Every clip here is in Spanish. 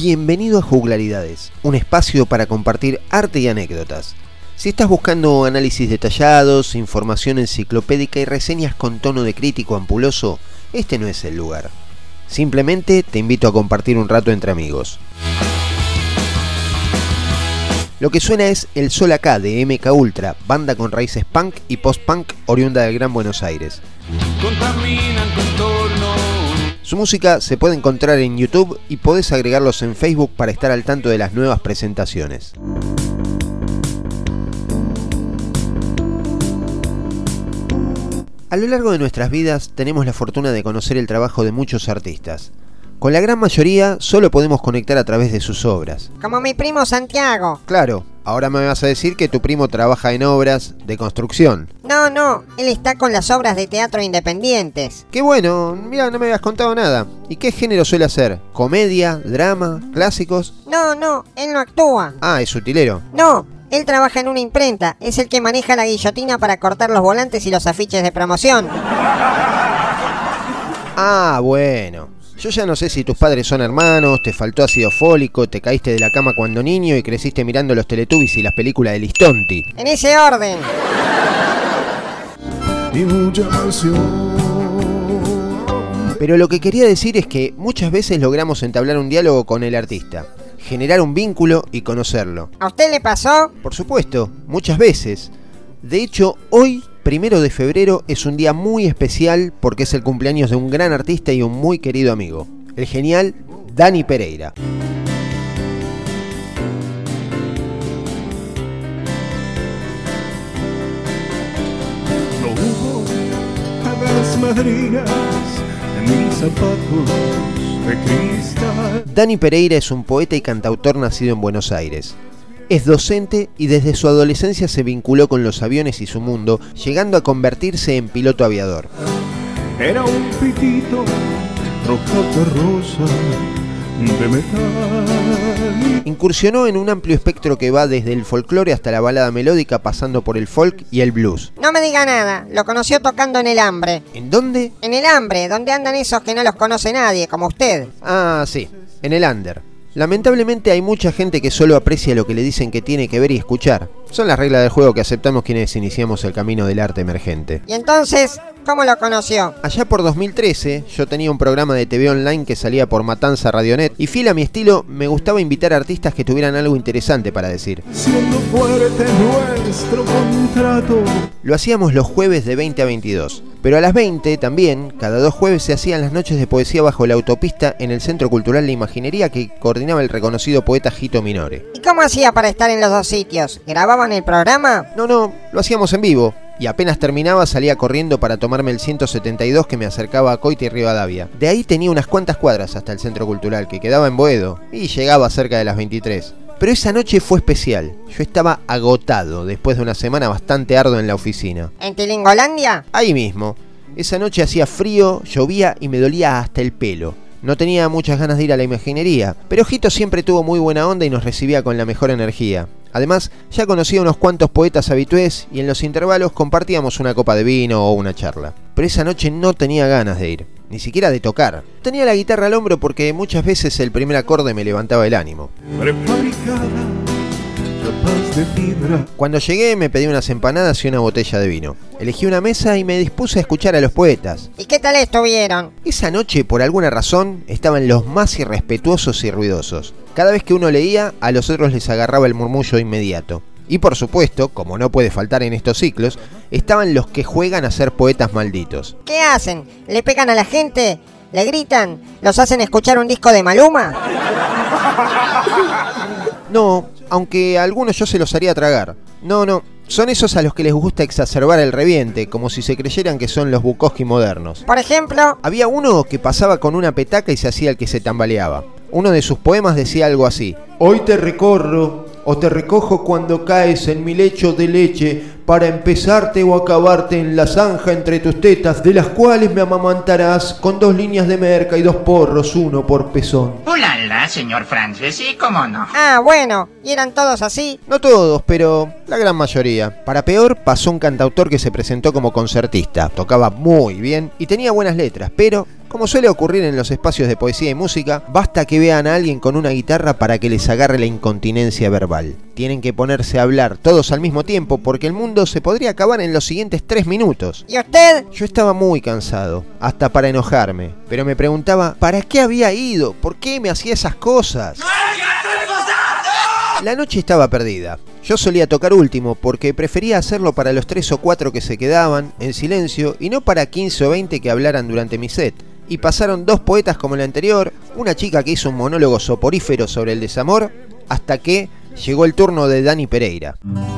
Bienvenido a Juglaridades, un espacio para compartir arte y anécdotas. Si estás buscando análisis detallados, información enciclopédica y reseñas con tono de crítico ampuloso, este no es el lugar. Simplemente te invito a compartir un rato entre amigos. Lo que suena es El Sol Acá de MK Ultra, banda con raíces punk y post-punk oriunda del Gran Buenos Aires. Contaminan tu entorno. Su música se puede encontrar en YouTube y podés agregarlos en Facebook para estar al tanto de las nuevas presentaciones. A lo largo de nuestras vidas tenemos la fortuna de conocer el trabajo de muchos artistas. Con la gran mayoría solo podemos conectar a través de sus obras. Como mi primo Santiago. Claro, ahora me vas a decir que tu primo trabaja en obras de construcción. No, él está con las obras de teatro independientes. Qué bueno, mira, no me habías contado nada. ¿Y qué género suele hacer? ¿Comedia? ¿Drama? ¿Clásicos? No, él no actúa. Ah, es utilero. No, él trabaja en una imprenta. Es el que maneja la guillotina para cortar los volantes y los afiches de promoción. Ah, bueno. Yo ya no sé si tus padres son hermanos, te faltó ácido fólico, te caíste de la cama cuando niño y creciste mirando los Teletubbies y las películas de Listonti. En ese orden. Y mucha pasión. Pero lo que quería decir es que muchas veces logramos entablar un diálogo con el artista, generar un vínculo y conocerlo. ¿A usted le pasó? Por supuesto, muchas veces. De hecho, hoy, 1 de febrero, es un día muy especial porque es el cumpleaños de un gran artista y un muy querido amigo, el genial Dani Pereira. No hubo hadas madrinas en mis zapatos de cristal. Dani Pereira es un poeta y cantautor nacido en Buenos Aires. Es docente y desde su adolescencia se vinculó con los aviones y su mundo, llegando a convertirse en piloto aviador. Era un pitito rojo de rosa de metal. Incursionó en un amplio espectro que va desde el folclore hasta la balada melódica, pasando por el folk y el blues. No me diga nada, lo conoció tocando en El Hambre. ¿En dónde? En El Hambre, donde andan esos que no los conoce nadie, como usted. Ah, sí, en el under. Lamentablemente hay mucha gente que solo aprecia lo que le dicen que tiene que ver y escuchar. Son las reglas del juego que aceptamos quienes iniciamos el camino del arte emergente. Y entonces, ¿cómo lo conoció? Allá por 2013, yo tenía un programa de TV online que salía por Matanza Radionet y fiel a mi estilo, me gustaba invitar a artistas que tuvieran algo interesante para decir. Siendo fuerte nuestro contrato. Lo hacíamos los jueves de 20 a 22. Pero a las 20 también, cada 2 jueves se hacían las noches de poesía bajo la autopista en el Centro Cultural de Imaginería que coordinaba el reconocido poeta Jito Minore. ¿Y cómo hacía para estar en los dos sitios? ¿Grababan el programa? No, lo hacíamos en vivo. Y apenas terminaba salía corriendo para tomarme el 172 que me acercaba a Coite y Rivadavia. De ahí tenía unas cuantas cuadras hasta el Centro Cultural, que quedaba en Boedo, y llegaba cerca de las 23. Pero esa noche fue especial. Yo estaba agotado después de una semana bastante ardua en la oficina. ¿En Tilingolandia? Ahí mismo. Esa noche hacía frío, llovía y me dolía hasta el pelo. No tenía muchas ganas de ir a la imaginería, pero Jito siempre tuvo muy buena onda y nos recibía con la mejor energía. Además, ya conocía unos cuantos poetas habitués y en los intervalos compartíamos una copa de vino o una charla. Pero esa noche no tenía ganas de ir, ni siquiera de tocar. Tenía la guitarra al hombro porque muchas veces el primer acorde me levantaba el ánimo. Prefabricada, capaz de fibra. Cuando llegué me pedí unas empanadas y una botella de vino. Elegí una mesa y me dispuse a escuchar a los poetas. ¿Y qué tal estuvieron? Esa noche, por alguna razón, estaban los más irrespetuosos y ruidosos. Cada vez que uno leía, a los otros les agarraba el murmullo inmediato. Y por supuesto, como no puede faltar en estos ciclos, estaban los que juegan a ser poetas malditos. ¿Qué hacen? ¿Le pegan a la gente? ¿Le gritan? ¿Los hacen escuchar un disco de Maluma? No, aunque a algunos yo se los haría tragar. No, son esos a los que les gusta exacerbar el reviente, como si se creyeran que son los Bukowski modernos. Por ejemplo, Había uno que pasaba con una petaca y se hacía el que se tambaleaba. Uno de sus poemas decía algo así: hoy te recorro o te recojo cuando caes en mi lecho de leche para empezarte o acabarte en la zanja entre tus tetas, de las cuales me amamantarás con 2 líneas de merca y 2 porros, 1 por pezón. ¡Ulala, señor Francis! ¿Y cómo no? bueno, ¿y eran todos así? No todos, pero la gran mayoría. Para peor, pasó un cantautor que se presentó como concertista. Tocaba muy bien y tenía buenas letras, pero Como suele ocurrir en los espacios de poesía y música, basta que vean a alguien con una guitarra para que les agarre la incontinencia verbal. Tienen que ponerse a hablar todos al mismo tiempo porque el mundo se podría acabar en los siguientes 3 minutos. ¿Y usted? Yo estaba muy cansado, hasta para enojarme, pero me preguntaba ¿para qué había ido? ¿Por qué me hacía esas cosas? La noche estaba perdida. Yo solía tocar último porque prefería hacerlo para los 3 o 4 que se quedaban en silencio y no para 15 o 20 que hablaran durante mi set. Y pasaron 2 poetas como el anterior, una chica que hizo un monólogo soporífero sobre el desamor, hasta que llegó el turno de Dani Pereira.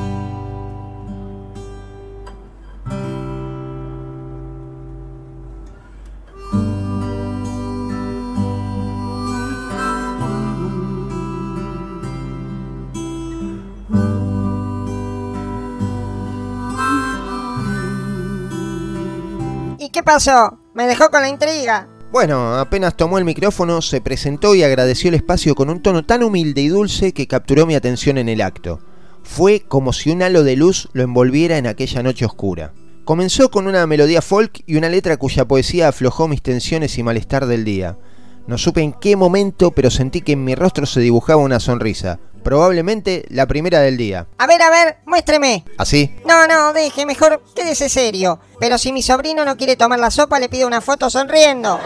¿Y qué pasó? Me dejó con la intriga. Bueno, apenas tomó el micrófono, se presentó y agradeció el espacio con un tono tan humilde y dulce que capturó mi atención en el acto. Fue como si un halo de luz lo envolviera en aquella noche oscura. Comenzó con una melodía folk y una letra cuya poesía aflojó mis tensiones y malestar del día. No supe en qué momento, pero sentí que en mi rostro se dibujaba una sonrisa. Probablemente la primera del día. A ver, muéstreme. ¿Así? No, deje, mejor quédese serio. Pero si mi sobrino no quiere tomar la sopa, le pido una foto sonriendo.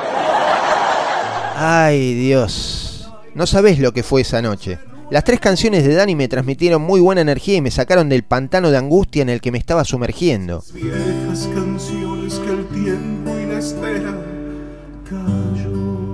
Ay, Dios. No sabés lo que fue esa noche. Las 3 canciones de Dani me transmitieron muy buena energía y me sacaron del pantano de angustia en el que me estaba sumergiendo. Viejas canciones que el tiempo y la espera cayó.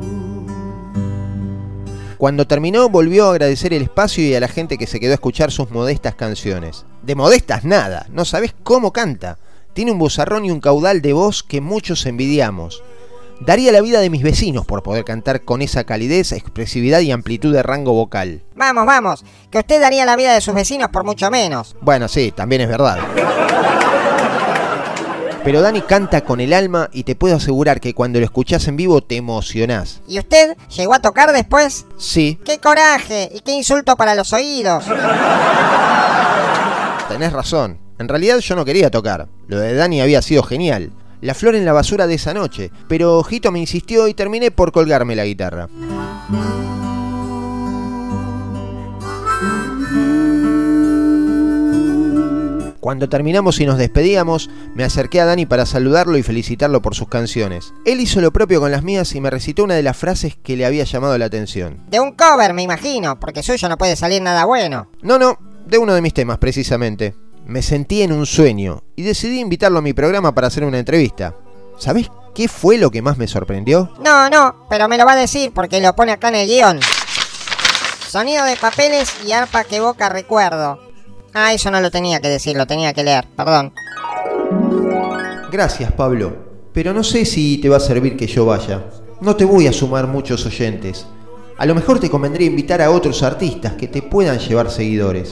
Cuando terminó, volvió a agradecer el espacio y a la gente que se quedó a escuchar sus modestas canciones. De modestas nada, no sabés cómo canta. Tiene un vozarrón y un caudal de voz que muchos envidiamos. Daría la vida de mis vecinos por poder cantar con esa calidez, expresividad y amplitud de rango vocal. Vamos, que usted daría la vida de sus vecinos por mucho menos. Bueno, sí, también es verdad. Pero Dani canta con el alma y te puedo asegurar que cuando lo escuchás en vivo te emocionás. ¿Y usted llegó a tocar después? Sí. ¡Qué coraje! Y qué insulto para los oídos. Tenés razón. En realidad yo no quería tocar. Lo de Dani había sido genial. La flor en la basura de esa noche. Pero Jito me insistió y terminé por colgarme la guitarra. Cuando terminamos y nos despedíamos, me acerqué a Dani para saludarlo y felicitarlo por sus canciones. Él hizo lo propio con las mías y me recitó una de las frases que le había llamado la atención. De un cover, me imagino, porque suyo no puede salir nada bueno. No, de uno de mis temas, precisamente. Me sentí en un sueño y decidí invitarlo a mi programa para hacer una entrevista. ¿Sabés qué fue lo que más me sorprendió? No, pero me lo va a decir porque lo pone acá en el guión. Sonido de papeles y arpa que evoca recuerdo. Ah, eso no lo tenía que decir, lo tenía que leer, perdón. Gracias, Pablo, pero no sé si te va a servir que yo vaya. No te voy a sumar muchos oyentes. A lo mejor te convendría invitar a otros artistas que te puedan llevar seguidores.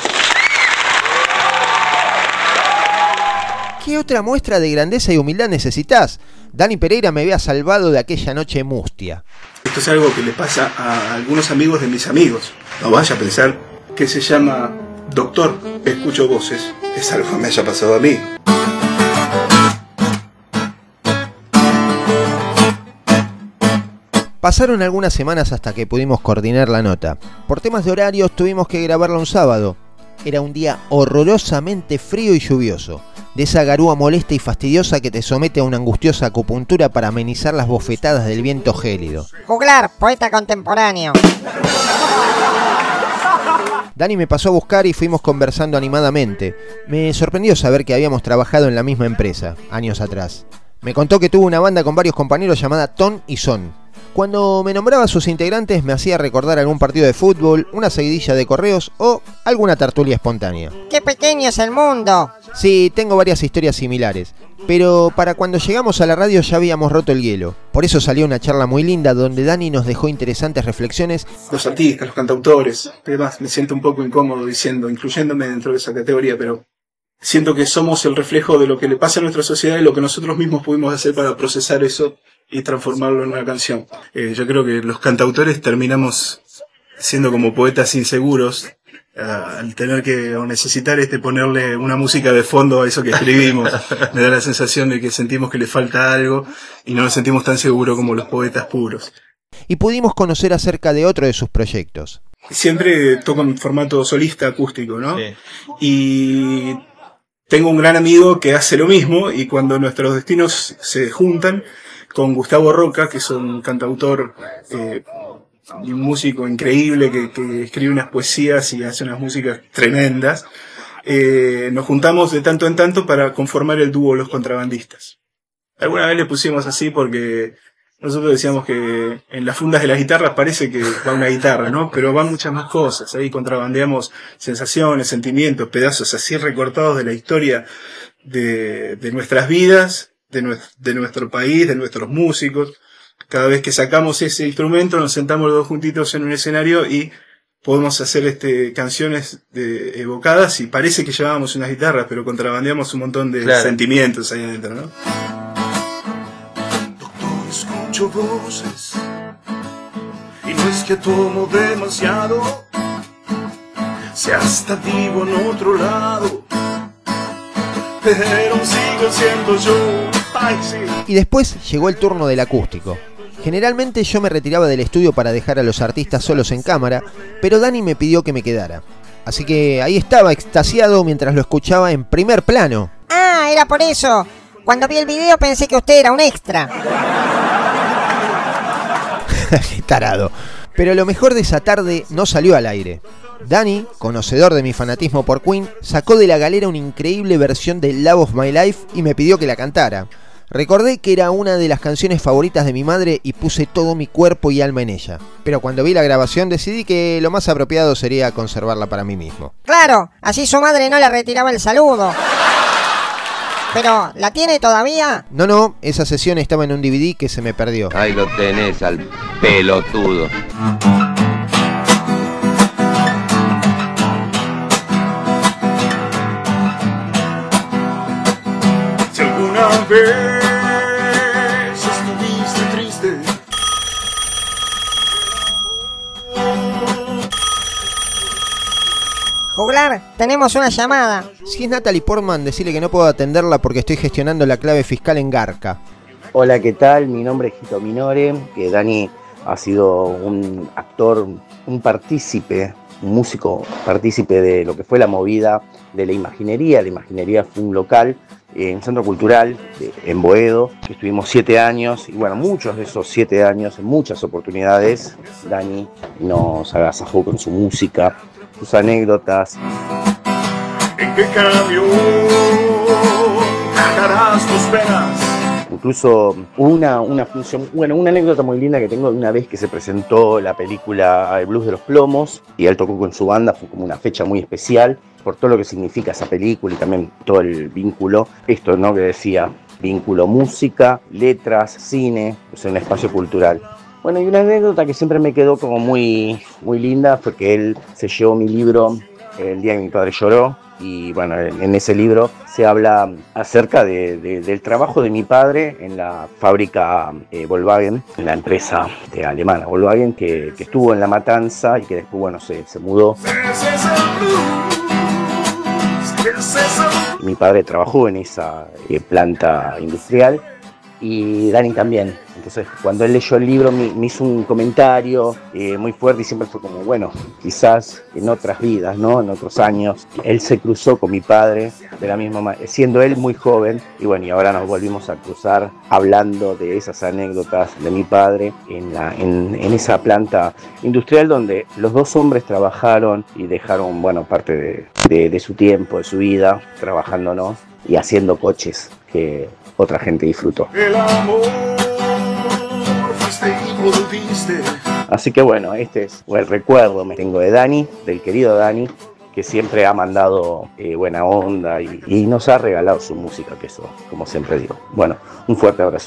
¿Qué otra muestra de grandeza y humildad necesitas? Dani Pereira me había salvado de aquella noche mustia. Esto es algo que le pasa a algunos amigos de mis amigos. No vaya a pensar que se llama Doctor, escucho voces. Es algo que me haya pasado a mí. Pasaron algunas semanas hasta que pudimos coordinar la nota. Por temas de horarios tuvimos que grabarla un sábado. Era un día horrorosamente frío y lluvioso. De esa garúa molesta y fastidiosa que te somete a una angustiosa acupuntura para amenizar las bofetadas del viento gélido. Juglar, poeta contemporáneo. Dani me pasó a buscar y fuimos conversando animadamente. Me sorprendió saber que habíamos trabajado en la misma empresa, años atrás. Me contó que tuvo una banda con varios compañeros llamada Ton y Son. Cuando me nombraba a sus integrantes me hacía recordar algún partido de fútbol, una seguidilla de correos o alguna tertulia espontánea. ¡Qué pequeño es el mundo! Sí, tengo varias historias similares, pero para cuando llegamos a la radio ya habíamos roto el hielo. Por eso salió una charla muy linda donde Dani nos dejó interesantes reflexiones. Los artistas, los cantautores, además me siento un poco incómodo incluyéndome dentro de esa categoría, pero siento que somos el reflejo de lo que le pasa a nuestra sociedad y lo que nosotros mismos pudimos hacer para procesar eso y transformarlo en una canción. Yo creo que los cantautores terminamos siendo como poetas inseguros al tener que o necesitar ponerle una música de fondo a eso que escribimos. Me da la sensación de que sentimos que le falta algo y no nos sentimos tan seguros como los poetas puros. Y pudimos conocer acerca de otro de sus proyectos. Siempre toco en formato solista acústico, ¿no? Sí. Y tengo un gran amigo que hace lo mismo, y cuando nuestros destinos se juntan, con Gustavo Roca, que es un cantautor y un músico increíble que escribe unas poesías y hace unas músicas tremendas, nos juntamos de tanto en tanto para conformar el dúo Los Contrabandistas. Alguna vez le pusimos así porque nosotros decíamos que en las fundas de las guitarras parece que va una guitarra, ¿no? Pero van muchas más cosas. Ahí contrabandeamos sensaciones, sentimientos, pedazos así recortados de la historia de nuestras vidas, de nuestro país, de nuestros músicos. Cada vez que sacamos ese instrumento, nos sentamos los dos juntitos en un escenario y podemos hacer canciones evocadas, y parece que llevábamos unas guitarras, pero contrabandeamos un montón de sentimientos ahí adentro, ¿no? Escucho voces y no es que tomo demasiado, si hasta vivo en otro lado, pero sigo siendo yo. Ay, sí. Y después llegó el turno del acústico. Generalmente yo me retiraba del estudio para dejar a los artistas solos en cámara, pero Dani me pidió que me quedara. Así que ahí estaba, extasiado, mientras lo escuchaba en primer plano. Ah, era por eso. Cuando vi el video pensé que usted era un extra. Qué tarado. Pero lo mejor de esa tarde no salió al aire. Dani, conocedor de mi fanatismo por Queen, sacó de la galera una increíble versión de Love of My Life y me pidió que la cantara. Recordé que era una de las canciones favoritas de mi madre y puse todo mi cuerpo y alma en ella. Pero cuando vi la grabación decidí que lo más apropiado sería conservarla para mí mismo. Claro, así su madre no le retiraba el saludo. Pero, ¿la tiene todavía? No, esa sesión estaba en un DVD que se me perdió. Ahí lo tenés al pelotudo. Si alguna vez estuviste triste, Juglar, tenemos una llamada. Si es Natalie Portman, decirle que no puedo atenderla porque estoy gestionando la clave fiscal en Garca. Hola, ¿qué tal? Mi nombre es Hito Minore, que Dani ha sido un actor, un partícipe, un músico partícipe de lo que fue la movida de la imaginería. La imaginería fue un local en un centro cultural en Boedo, que estuvimos 7 años, y bueno, muchos de esos 7 años, en muchas oportunidades, Dani nos agasajó con su música, sus anécdotas. ¿en qué cambio dejarás tus penas? Incluso una función, una anécdota muy linda que tengo de una vez que se presentó la película El Blues de los Plomos y él tocó con su banda. Fue como una fecha muy especial por todo lo que significa esa película y también todo el vínculo, esto, ¿no?, que decía, vínculo música, letras, cine, pues un espacio cultural. Bueno, y una anécdota que siempre me quedó como muy linda fue que él se llevó mi libro el día que mi padre lloró. Y bueno, en ese libro se habla acerca del trabajo de mi padre en la fábrica Volkswagen, en la empresa alemana Volkswagen, que estuvo en La Matanza y que después, bueno, se mudó. Mi padre trabajó en esa planta industrial y Dani también. Entonces, cuando él leyó el libro me hizo un comentario muy fuerte y siempre fue como, bueno, quizás en otras vidas, ¿no?, en otros años, él se cruzó con mi padre de la misma manera, siendo él muy joven, y bueno, y ahora nos volvimos a cruzar hablando de esas anécdotas de mi padre en esa planta industrial donde los dos hombres trabajaron y dejaron, bueno, parte de su tiempo, de su vida, trabajando, ¿no?, y haciendo coches que otra gente disfrutó. El amor fuiste y volviste. Así que bueno, este es el recuerdo que tengo de Dani, del querido Dani, que siempre ha mandado buena onda y nos ha regalado su música, que eso, como siempre digo. Bueno, un fuerte abrazo.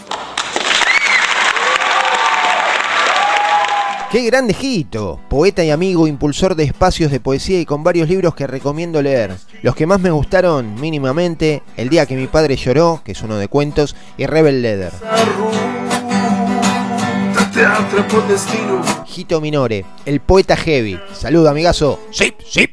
¡Qué grande Hito! Poeta y amigo, impulsor de espacios de poesía y con varios libros que recomiendo leer. Los que más me gustaron, mínimamente, El día que mi padre lloró, que es uno de cuentos, y Rebel Leather. Gito Minore, el poeta heavy. Saludo, amigazo. Sí, sí.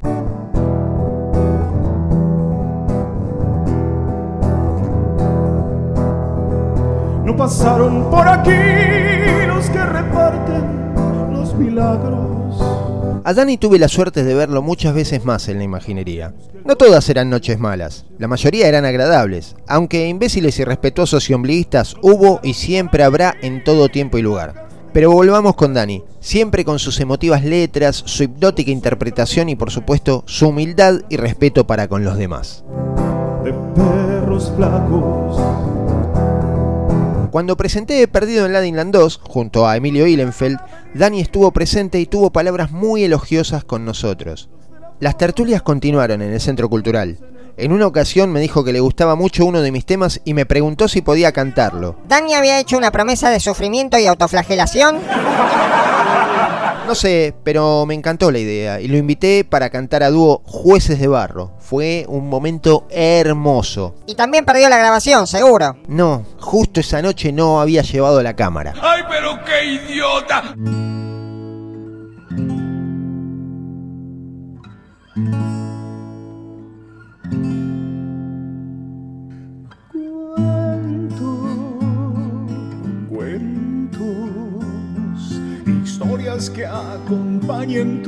No pasaron por aquí los que reparten los milagros. A Dani tuve la suerte de verlo muchas veces más en la imaginería. No todas eran noches malas, la mayoría eran agradables, aunque imbéciles irrespetuosos y ombliguistas hubo y siempre habrá en todo tiempo y lugar. Pero volvamos con Dani, siempre con sus emotivas letras, su hipnótica interpretación y por supuesto su humildad y respeto para con los demás. De perros flacos. Cuando presenté Perdido en Ladyland 2, junto a Emilio Ihlenfeld, Dani estuvo presente y tuvo palabras muy elogiosas con nosotros. Las tertulias continuaron en el Centro Cultural. En una ocasión me dijo que le gustaba mucho uno de mis temas y me preguntó si podía cantarlo. ¿Dani había hecho una promesa de sufrimiento y autoflagelación? No sé, pero me encantó la idea y lo invité para cantar a dúo Jueces de Barro. Fue un momento hermoso. Y también perdió la grabación, seguro. No, justo esa noche no había llevado la cámara. ¡Ay, pero qué idiota! Historias que acompañen tu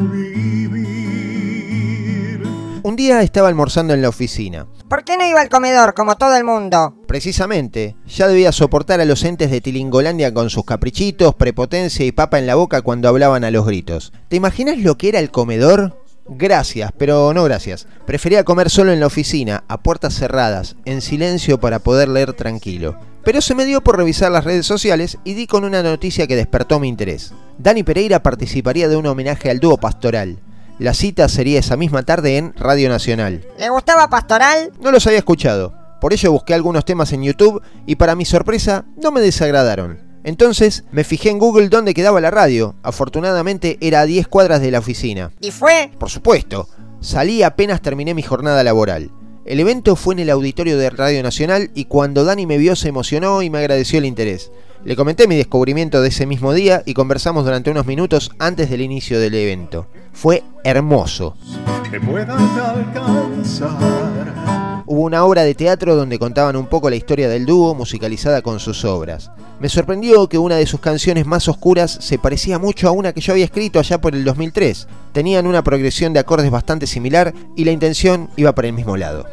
vivir. Un día estaba almorzando en la oficina. ¿Por qué no iba al comedor como todo el mundo? Precisamente, ya debía soportar a los entes de Tilingolandia con sus caprichitos, prepotencia y papa en la boca cuando hablaban a los gritos. ¿Te imaginas lo que era el comedor? Gracias, pero no gracias. Prefería comer solo en la oficina, a puertas cerradas, en silencio para poder leer tranquilo. Pero se me dio por revisar las redes sociales y di con una noticia que despertó mi interés. Dani Pereira participaría de un homenaje al dúo Pastoral. La cita sería esa misma tarde en Radio Nacional. ¿Le gustaba Pastoral? No los había escuchado, por ello busqué algunos temas en YouTube y para mi sorpresa no me desagradaron. Entonces me fijé en Google dónde quedaba la radio. Afortunadamente era a 10 cuadras de la oficina. ¿Y fue? Por supuesto, salí apenas terminé mi jornada laboral. El evento fue en el auditorio de Radio Nacional y cuando Dani me vio se emocionó y me agradeció el interés. Le comenté mi descubrimiento de ese mismo día y conversamos durante unos minutos antes del inicio del evento. Fue hermoso. Que puedan alcanzar. Hubo una obra de teatro donde contaban un poco la historia del dúo musicalizada con sus obras. Me sorprendió que una de sus canciones más oscuras se parecía mucho a una que yo había escrito allá por el 2003. Tenían una progresión de acordes bastante similar y la intención iba para el mismo lado.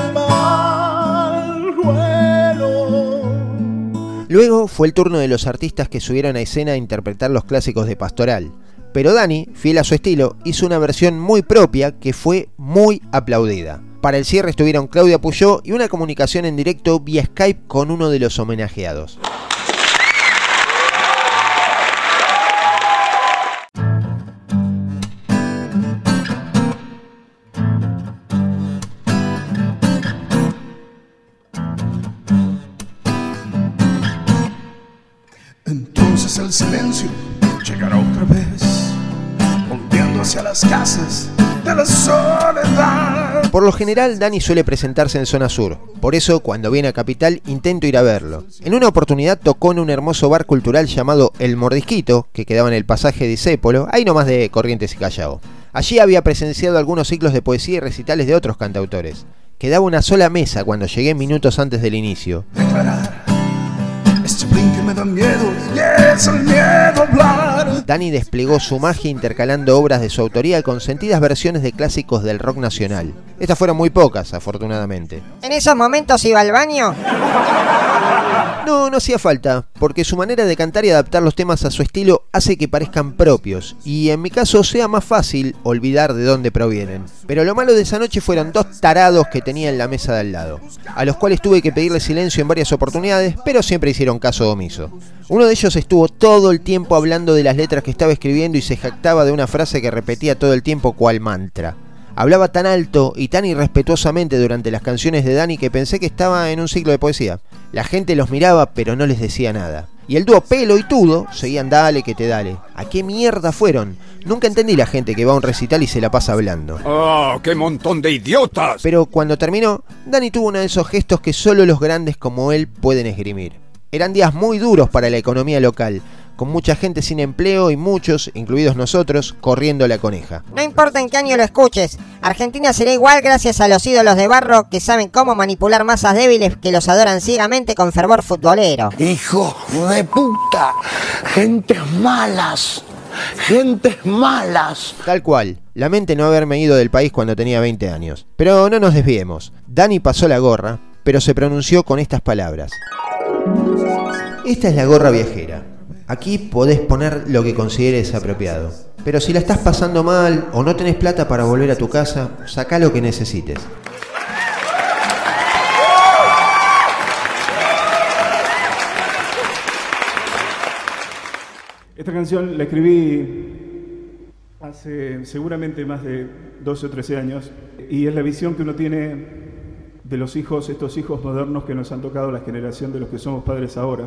Luego fue el turno de los artistas que subieron a escena a interpretar los clásicos de Pastoral. Pero Dani, fiel a su estilo, hizo una versión muy propia que fue muy aplaudida. Para el cierre estuvieron Claudia Puyó y una comunicación en directo vía Skype con uno de los homenajeados. Entonces el silencio llegará otra vez, volviendo hacia las casas de la soledad. Por lo general, Dani suele presentarse en zona sur. Por eso, cuando viene a Capital, intento ir a verlo. En una oportunidad tocó en un hermoso bar cultural llamado El Mordisquito, que quedaba en el pasaje Discépolo, ahí nomás de Corrientes y Callao. Allí había presenciado algunos ciclos de poesía y recitales de otros cantautores. Quedaba una sola mesa cuando llegué minutos antes del inicio. Declarar, este brinque me da miedo, y es el miedo a hablar. Dani desplegó su magia intercalando obras de su autoría con sentidas versiones de clásicos del rock nacional. Estas fueron muy pocas, afortunadamente. ¿En esos momentos iba al baño? No hacía falta, porque su manera de cantar y adaptar los temas a su estilo hace que parezcan propios, y en mi caso sea más fácil olvidar de dónde provienen. Pero lo malo de esa noche fueron dos tarados que tenía en la mesa de al lado, a los cuales tuve que pedirle silencio en varias oportunidades, pero siempre hicieron caso omiso. Uno de ellos estuvo todo el tiempo hablando de las letras que estaba escribiendo y se jactaba de una frase que repetía todo el tiempo cual mantra. Hablaba tan alto y tan irrespetuosamente durante las canciones de Dani que pensé que estaba en un ciclo de poesía. La gente los miraba pero no les decía nada. Y el dúo Pelo y Tudo seguían dale que te dale. ¿A qué mierda fueron? Nunca entendí la gente que va a un recital y se la pasa hablando. ¡Oh, qué montón de idiotas! Pero cuando terminó, Dani tuvo uno de esos gestos que solo los grandes como él pueden esgrimir. Eran días muy duros para la economía local, con mucha gente sin empleo y muchos, incluidos nosotros, corriendo la coneja. No importa en qué año lo escuches, Argentina será igual gracias a los ídolos de barro que saben cómo manipular masas débiles que los adoran ciegamente con fervor futbolero. ¡Hijo de puta! ¡Gentes malas! ¡Gentes malas! Tal cual. Lamento no haberme ido del país cuando tenía 20 años. Pero no nos desviemos. Dani pasó la gorra, pero se pronunció con estas palabras. Esta es la gorra viajera. Aquí podés poner lo que consideres apropiado. Pero si la estás pasando mal o no tenés plata para volver a tu casa, sacá lo que necesites. Esta canción la escribí hace seguramente más de 12 o 13 años y es la visión que uno tiene de los hijos, estos hijos modernos que nos han tocado la generación de los que somos padres ahora.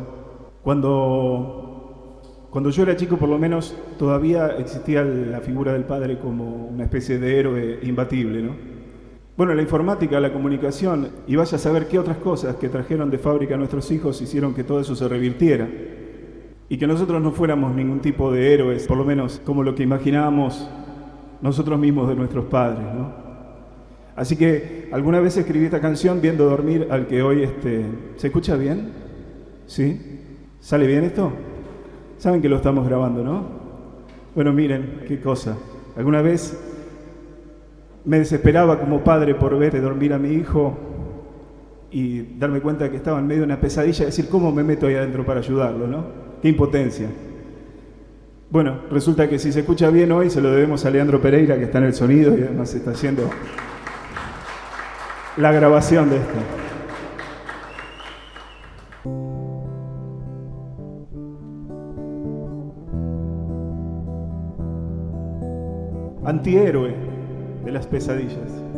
Cuando yo era chico, por lo menos, todavía existía la figura del padre como una especie de héroe imbatible, ¿no? Bueno, la informática, la comunicación y vaya a saber qué otras cosas que trajeron de fábrica a nuestros hijos hicieron que todo eso se revirtiera. Y que nosotros no fuéramos ningún tipo de héroes, por lo menos como lo que imaginábamos nosotros mismos de nuestros padres, ¿no? Así que alguna vez escribí esta canción viendo dormir al que hoy... ¿Se escucha bien? ¿Sí? ¿Sale bien esto? Saben que lo estamos grabando, ¿no? Bueno, miren, qué cosa. Alguna vez me desesperaba como padre por ver dormir a mi hijo y darme cuenta que estaba en medio de una pesadilla, decir, ¿cómo me meto ahí adentro para ayudarlo, no? ¡Qué impotencia! Bueno, resulta que si se escucha bien hoy se lo debemos a Leandro Pereira, que está en el sonido y además está haciendo la grabación de esto. Antihéroe de las pesadillas.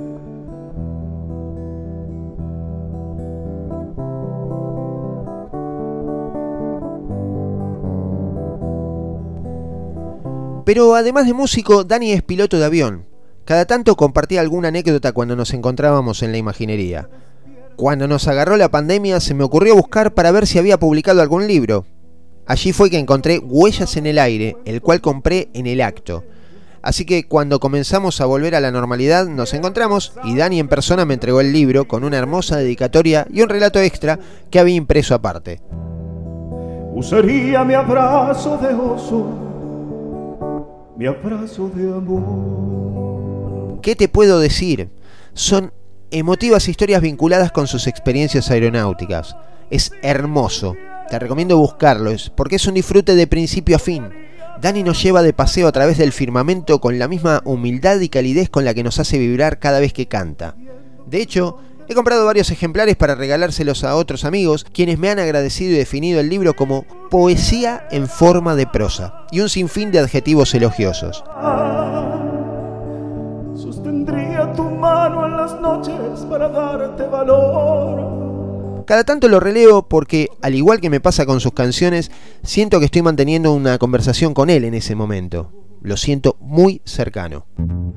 Pero además de músico, Dani es piloto de avión. Cada tanto compartía alguna anécdota cuando nos encontrábamos en la imaginería. Cuando nos agarró la pandemia se me ocurrió buscar para ver si había publicado algún libro. Allí fue que encontré Huellas en el aire, el cual compré en el acto. Así que cuando comenzamos a volver a la normalidad nos encontramos y Dani en persona me entregó el libro con una hermosa dedicatoria y un relato extra que había impreso aparte. Usaría mi abrazo de oso, mi abrazo de amor. ¿Qué te puedo decir? Son emotivas historias vinculadas con sus experiencias aeronáuticas. Es hermoso. Te recomiendo buscarlo, porque es un disfrute de principio a fin. Dani nos lleva de paseo a través del firmamento con la misma humildad y calidez con la que nos hace vibrar cada vez que canta. De hecho, he comprado varios ejemplares para regalárselos a otros amigos, quienes me han agradecido y definido el libro como poesía en forma de prosa, y un sinfín de adjetivos elogiosos. Sostendría tu mano en las noches para darte valor. Cada tanto lo releo porque, al igual que me pasa con sus canciones, siento que estoy manteniendo una conversación con él en ese momento. Lo siento muy cercano.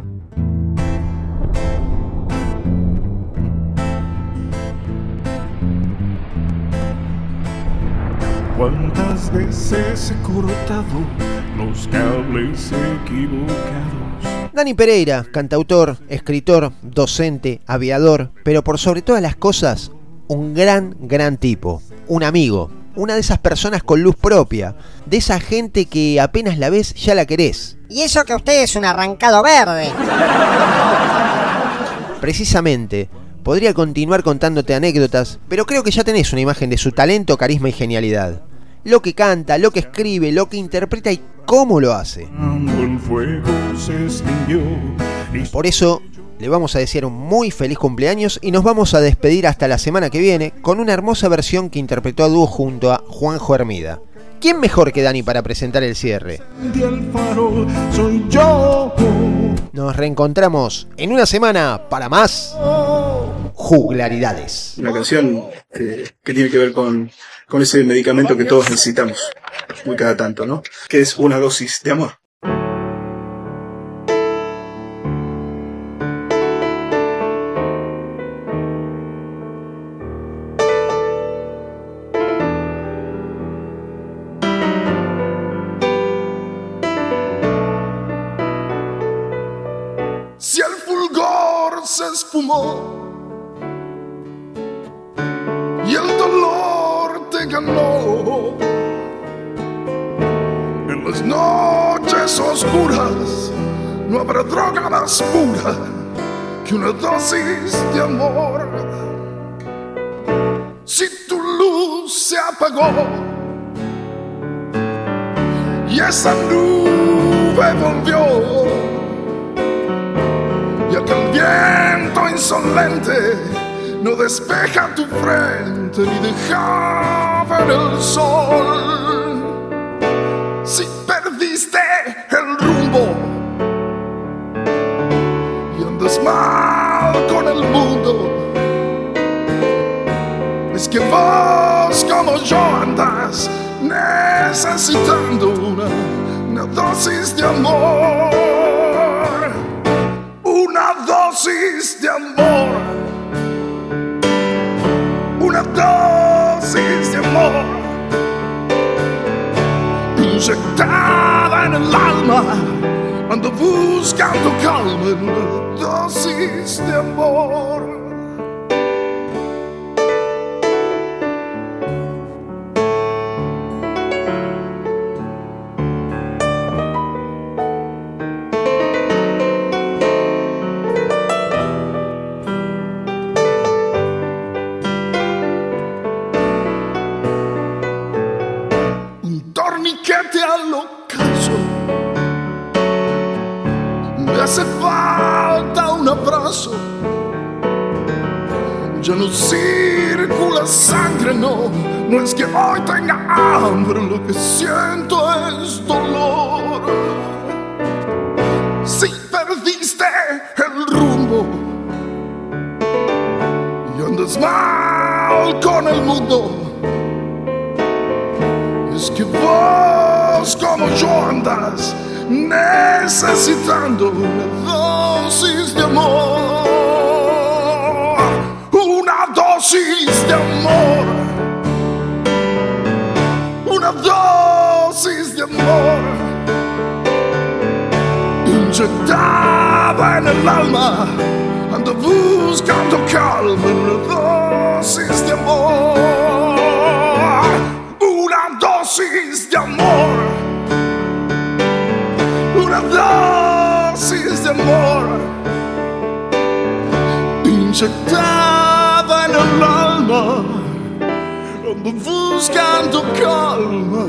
¿Cuántas veces he cortado los cables equivocados? Dani Pereira, cantautor, escritor, docente, aviador, pero por sobre todas las cosas, un gran tipo, un amigo, una de esas personas con luz propia, de esa gente que apenas la ves ya la querés. Y eso que usted es un arrancado verde. Precisamente, podría continuar contándote anécdotas, pero creo que ya tenés una imagen de su talento, carisma y genialidad. Lo que canta, lo que escribe, lo que interpreta y cómo lo hace. El fuego se extinguió. Por eso le vamos a desear un muy feliz cumpleaños y nos vamos a despedir hasta la semana que viene con una hermosa versión que interpretó a dúo junto a Juanjo Hermida. ¿Quién mejor que Dani para presentar el cierre? El farol soy yo. Nos reencontramos en una semana para más juglaridades. Una canción que tiene que ver con ese medicamento que todos necesitamos muy cada tanto, ¿no? Que es una dosis de amor. Si el fulgor se esfumó y el dolor te ganó, en las noches oscuras no habrá droga más pura que una dosis de amor. Si tu luz se apagó y esa nube volvió, y aquel viento insolente no despeja tu frente ni deja ver el sol. Si perdiste el rumbo y andas mal con el mundo, es que vos como yo andas necesitando una dosis de amor. Una dosis de amor. Una dosis de amor. Inyectada en el alma, ando buscando calma en una dosis de amor. Torniquete al ocaso, me hace falta un abrazo. Ya no circula sangre, no es que hoy tenga hambre, lo que siento es dolor. Si perdiste el rumbo y andas mal con el mundo, es que vos como yo andas necesitando una dosis de amor. Una dosis de amor. Una dosis de amor. Inyectada en el alma, ando buscando calma, una dosis de amor. Una dosis de amor. Una dosis de amor. Inyectada en el alma, ando buscando calma,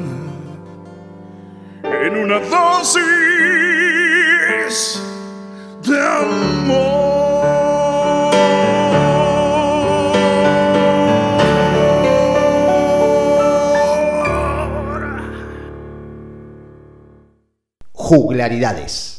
en una dosis de amor. Juglaridades.